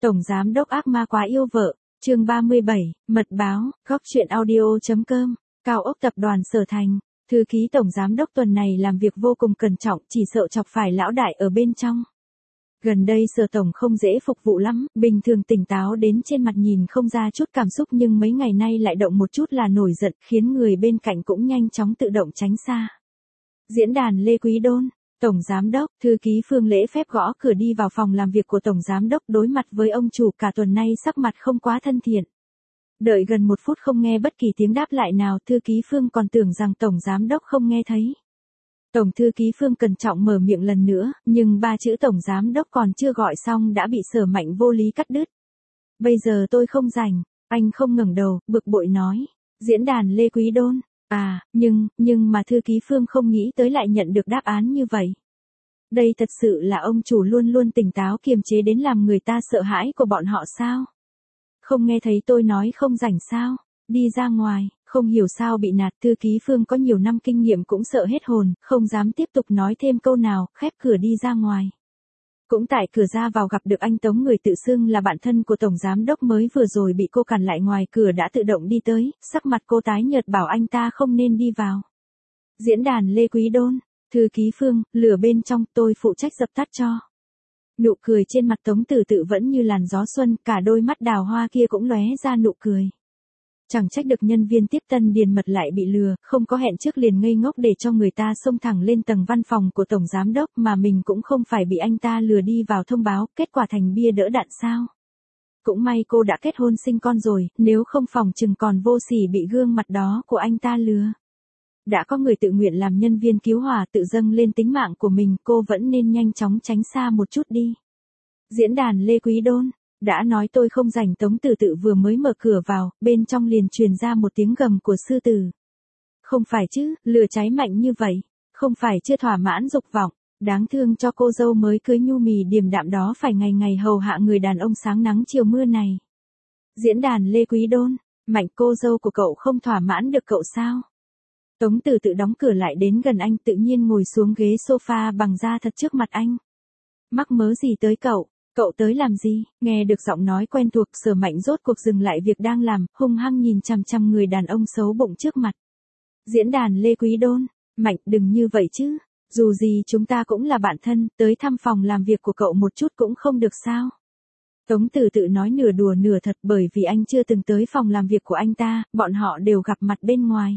Tổng giám đốc ác ma quá yêu vợ, chương 37, mật báo, góc chuyện audio.com, cao ốc tập đoàn Sở Thành. Thư ký tổng giám đốc tuần này làm việc vô cùng cẩn trọng, chỉ sợ chọc phải lão đại ở bên trong. Gần đây Sở tổng không dễ phục vụ lắm, bình thường tỉnh táo đến trên mặt nhìn không ra chút cảm xúc, nhưng mấy ngày nay lại động một chút là nổi giận, khiến người bên cạnh cũng nhanh chóng tự động tránh xa. Diễn đàn Lê Quý Đôn. Tổng giám đốc, thư ký Phương lễ phép gõ cửa đi vào phòng làm việc của tổng giám đốc, đối mặt với ông chủ cả tuần nay sắc mặt không quá thân thiện. Đợi gần 1 phút không nghe bất kỳ tiếng đáp lại nào, thư ký Phương còn tưởng rằng tổng giám đốc không nghe thấy. Tổng thư ký Phương cẩn trọng mở miệng lần nữa, nhưng 3 chữ tổng giám đốc còn chưa gọi xong đã bị Sở Mạnh vô lý cắt đứt. Bây giờ tôi không rảnh, anh không ngẩng đầu, bực bội nói. Diễn đàn Lê Quý Đôn. Nhưng mà thư ký Phương không nghĩ tới lại nhận được đáp án như vậy. Đây thật sự là ông chủ luôn luôn tỉnh táo kiềm chế đến làm người ta sợ hãi của bọn họ sao? Không nghe thấy tôi nói không rảnh sao? Đi ra ngoài, không hiểu sao bị nạt. Thư ký Phương có nhiều năm kinh nghiệm cũng sợ hết hồn, không dám tiếp tục nói thêm câu nào, khép cửa đi ra ngoài. Cũng tại cửa ra vào gặp được anh Tống, người tự xưng là bạn thân của tổng giám đốc, mới vừa rồi bị cô cản lại ngoài cửa đã tự động đi tới, sắc mặt cô tái nhợt bảo anh ta không nên đi vào. Diễn đàn Lê Quý Đôn. Thư ký Phương, lửa bên trong tôi phụ trách dập tắt cho. Nụ cười trên mặt Tống Tử Tự vẫn như làn gió xuân, cả đôi mắt đào hoa kia cũng lóe ra nụ cười. Chẳng trách được nhân viên tiếp tân điền mật lại bị lừa, không có hẹn trước liền ngây ngốc để cho người ta xông thẳng lên tầng văn phòng của tổng giám đốc, mà mình cũng không phải bị anh ta lừa đi vào thông báo, kết quả thành bia đỡ đạn sao. Cũng may cô đã kết hôn sinh con rồi, nếu không phòng chừng còn vô sỉ bị gương mặt đó của anh ta lừa. Đã có người tự nguyện làm nhân viên cứu hỏa tự dâng lên tính mạng của mình, cô vẫn nên nhanh chóng tránh xa một chút đi. Diễn đàn Lê Quý Đôn. Đã nói tôi không rảnh. Tống Tử Tự vừa mới mở cửa vào, bên trong liền truyền ra một tiếng gầm của sư tử. Không phải chứ, lửa cháy mạnh như vậy, không phải chưa thỏa mãn dục vọng, đáng thương cho cô dâu mới cưới nhu mì điềm đạm đó phải ngày ngày hầu hạ người đàn ông sáng nắng chiều mưa này. Diễn đàn Lê Quý Đôn. Mạnh, cô dâu của cậu không thỏa mãn được cậu sao? Tống Tử Tự đóng cửa lại đến gần anh, tự nhiên ngồi xuống ghế sofa bằng da thật trước mặt anh. Mắc mớ gì tới cậu? Cậu tới làm gì? Nghe được giọng nói quen thuộc, Sở Mạnh rốt cuộc dừng lại việc đang làm, hung hăng nhìn chằm chằm người đàn ông xấu bụng trước mặt. Diễn đàn Lê Quý Đôn. Mạnh, đừng như vậy chứ. Dù gì chúng ta cũng là bạn thân, tới thăm phòng làm việc của cậu một chút cũng không được sao? Tống Tử Tự nói nửa đùa nửa thật, bởi vì anh chưa từng tới phòng làm việc của anh ta, bọn họ đều gặp mặt bên ngoài.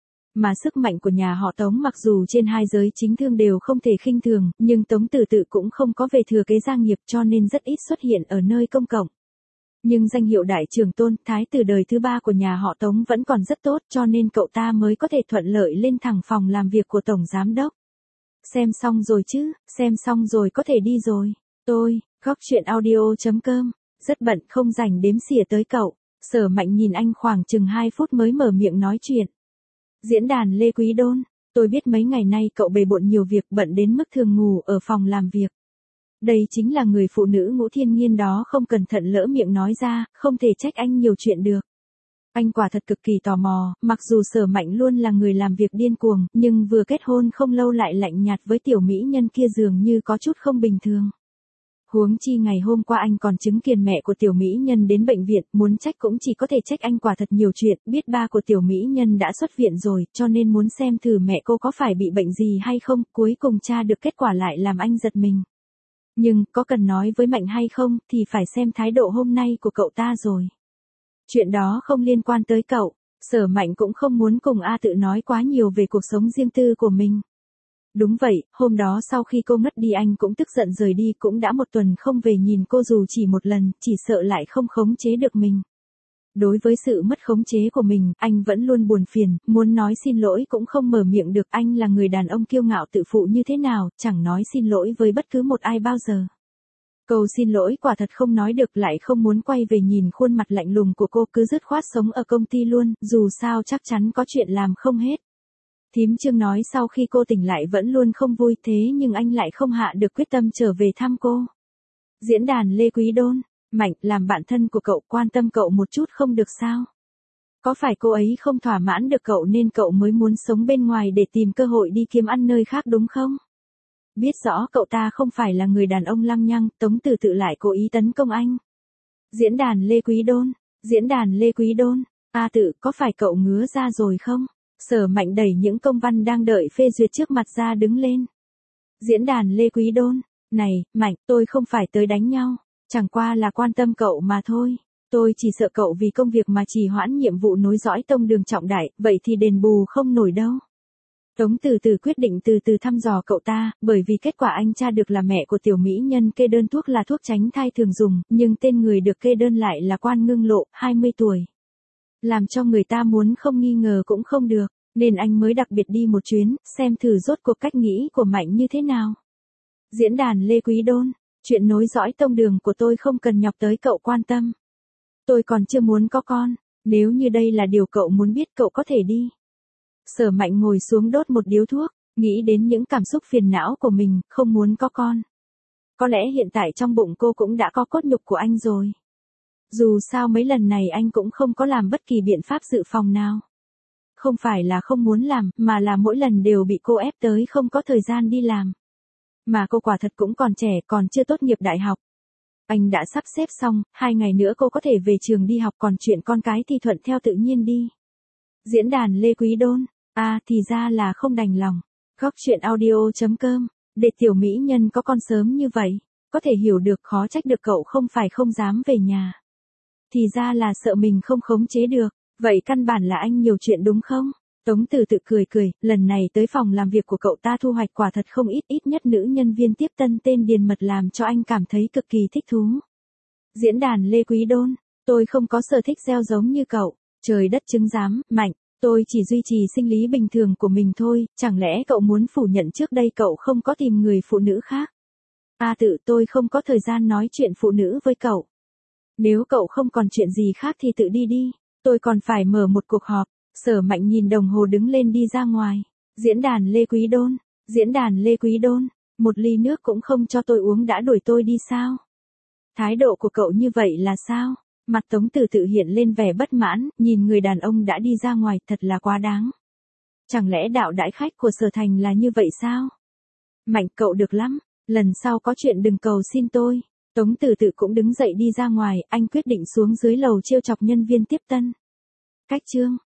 Mà sức mạnh của nhà họ Tống mặc dù trên hai giới chính thương đều không thể khinh thường, nhưng Tống Tử Tự cũng không có về thừa kế gia nghiệp, cho nên rất ít xuất hiện ở nơi công cộng. Nhưng danh hiệu đại trưởng tôn, thái tử đời thứ 3 của nhà họ Tống vẫn còn rất tốt, cho nên cậu ta mới có thể thuận lợi lên thẳng phòng làm việc của tổng giám đốc. Xem xong rồi chứ, xem xong rồi có thể đi rồi. Tôi, góc chuyện audio.com, rất bận không rảnh đếm xỉa tới cậu. Sở Mạnh nhìn anh khoảng chừng 2 phút mới mở miệng nói chuyện. Diễn đàn Lê Quý Đôn. Tôi biết mấy ngày nay cậu bề bộn nhiều việc, bận đến mức thường ngủ ở phòng làm việc. Đây chính là người phụ nữ ngũ thiên nhiên đó, không cẩn thận lỡ miệng nói ra, không thể trách anh nhiều chuyện được. Anh quả thật cực kỳ tò mò, mặc dù Sở Mạnh luôn là người làm việc điên cuồng, nhưng vừa kết hôn không lâu lại lạnh nhạt với tiểu mỹ nhân kia dường như có chút không bình thường. Huống chi ngày hôm qua anh còn chứng kiến mẹ của tiểu mỹ nhân đến bệnh viện, muốn trách cũng chỉ có thể trách anh quả thật nhiều chuyện, biết ba của tiểu mỹ nhân đã xuất viện rồi, cho nên muốn xem thử mẹ cô có phải bị bệnh gì hay không, cuối cùng tra được kết quả lại làm anh giật mình. Nhưng, có cần nói với Mạnh hay không, thì phải xem thái độ hôm nay của cậu ta rồi. Chuyện đó không liên quan tới cậu. Sở Mạnh cũng không muốn cùng A Tự nói quá nhiều về cuộc sống riêng tư của mình. Đúng vậy, hôm đó sau khi cô ngất đi anh cũng tức giận rời đi, cũng đã 1 tuần không về nhìn cô dù chỉ một lần, chỉ sợ lại không khống chế được mình. Đối với sự mất khống chế của mình, anh vẫn luôn buồn phiền, muốn nói xin lỗi cũng không mở miệng được. Anh là người đàn ông kiêu ngạo tự phụ như thế nào, chẳng nói xin lỗi với bất cứ một ai bao giờ. Câu xin lỗi quả thật không nói được, lại không muốn quay về nhìn khuôn mặt lạnh lùng của cô, cứ dứt khoát sống ở công ty luôn, dù sao chắc chắn có chuyện làm không hết. Thím Trương nói sau khi cô tỉnh lại vẫn luôn không vui, thế nhưng anh lại không hạ được quyết tâm trở về thăm cô. Diễn đàn Lê Quý Đôn. Mạnh, làm bạn thân của cậu, quan tâm cậu một chút không được sao? Có phải cô ấy không thỏa mãn được cậu nên cậu mới muốn sống bên ngoài để tìm cơ hội đi kiếm ăn nơi khác đúng không? Biết rõ cậu ta không phải là người đàn ông lăng nhăng, Tống Tử Tự lại cố ý tấn công anh. Diễn đàn Lê Quý Đôn. Diễn đàn Lê Quý Đôn. A Tự, có phải cậu ngứa ra rồi không? Sở Mạnh đẩy những công văn đang đợi phê duyệt trước mặt ra đứng lên. Diễn đàn Lê Quý Đôn. Này, Mạnh, tôi không phải tới đánh nhau. Chẳng qua là quan tâm cậu mà thôi. Tôi chỉ sợ cậu vì công việc mà trì hoãn nhiệm vụ nối dõi tông đường trọng đại, vậy thì đền bù không nổi đâu. Tống Từ Từ quyết định từ từ thăm dò cậu ta, bởi vì kết quả anh tra được là mẹ của tiểu mỹ nhân kê đơn thuốc là thuốc tránh thai thường dùng, nhưng tên người được kê đơn lại là Quan Ngưng Lộ, 20 tuổi. Làm cho người ta muốn không nghi ngờ cũng không được, nên anh mới đặc biệt đi một chuyến, xem thử rốt cuộc cách nghĩ của Mạnh như thế nào. Diễn đàn Lê Quý Đôn. Chuyện nối dõi tông đường của tôi không cần nhọc tới cậu quan tâm. Tôi còn chưa muốn có con, nếu như đây là điều cậu muốn biết cậu có thể đi. Sở Mạnh ngồi xuống đốt một điếu thuốc, nghĩ đến những cảm xúc phiền não của mình, không muốn có con. Có lẽ hiện tại trong bụng cô cũng đã có cốt nhục của anh rồi. Dù sao mấy lần này anh cũng không có làm bất kỳ biện pháp dự phòng nào. Không phải là không muốn làm, mà là mỗi lần đều bị cô ép tới không có thời gian đi làm. Mà cô quả thật cũng còn trẻ, còn chưa tốt nghiệp đại học. Anh đã sắp xếp xong, 2 ngày nữa cô có thể về trường đi học, còn chuyện con cái thì thuận theo tự nhiên đi. Diễn đàn Lê Quý Đôn. Thì ra là không đành lòng. Góc chuyện audio.com. Để tiểu mỹ nhân có con sớm như vậy, có thể hiểu được, khó trách được cậu không phải không dám về nhà. Thì ra là sợ mình không khống chế được, vậy căn bản là anh nhiều chuyện đúng không? Tống Từ Tự cười cười, lần này tới phòng làm việc của cậu ta thu hoạch quả thật không ít, ít nhất nữ nhân viên tiếp tân tên Điền Mật làm cho anh cảm thấy cực kỳ thích thú. Diễn đàn Lê Quý Đôn. Tôi không có sở thích gieo giống như cậu, trời đất chứng giám, Mạnh. Tôi chỉ duy trì sinh lý bình thường của mình thôi, chẳng lẽ cậu muốn phủ nhận trước đây cậu không có tìm người phụ nữ khác? Tự, tôi không có thời gian nói chuyện phụ nữ với cậu. Nếu cậu không còn chuyện gì khác thì tự đi đi, tôi còn phải mở một cuộc họp. Sở Mạnh nhìn đồng hồ đứng lên đi ra ngoài. Diễn đàn Lê Quý Đôn. Diễn đàn Lê Quý Đôn. Một ly nước cũng không cho tôi uống đã đuổi tôi đi sao? Thái độ của cậu như vậy là sao? Mặt Tống Từ Tự hiện lên vẻ bất mãn, nhìn người đàn ông đã đi ra ngoài, thật là quá đáng. Chẳng lẽ đạo đãi khách của Sở Thành là như vậy sao? Mạnh, cậu được lắm, lần sau có chuyện đừng cầu xin tôi. Tống Từ Tự cũng đứng dậy đi ra ngoài, anh quyết định xuống dưới lầu trêu chọc nhân viên tiếp tân. Cách chương